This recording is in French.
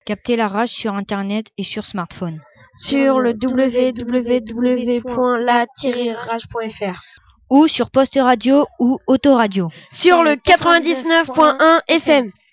Captez la rage sur internet et sur smartphone. Sur le www.la-rage.fr ou sur Poste Radio ou Autoradio. Sur le 99.1 FM.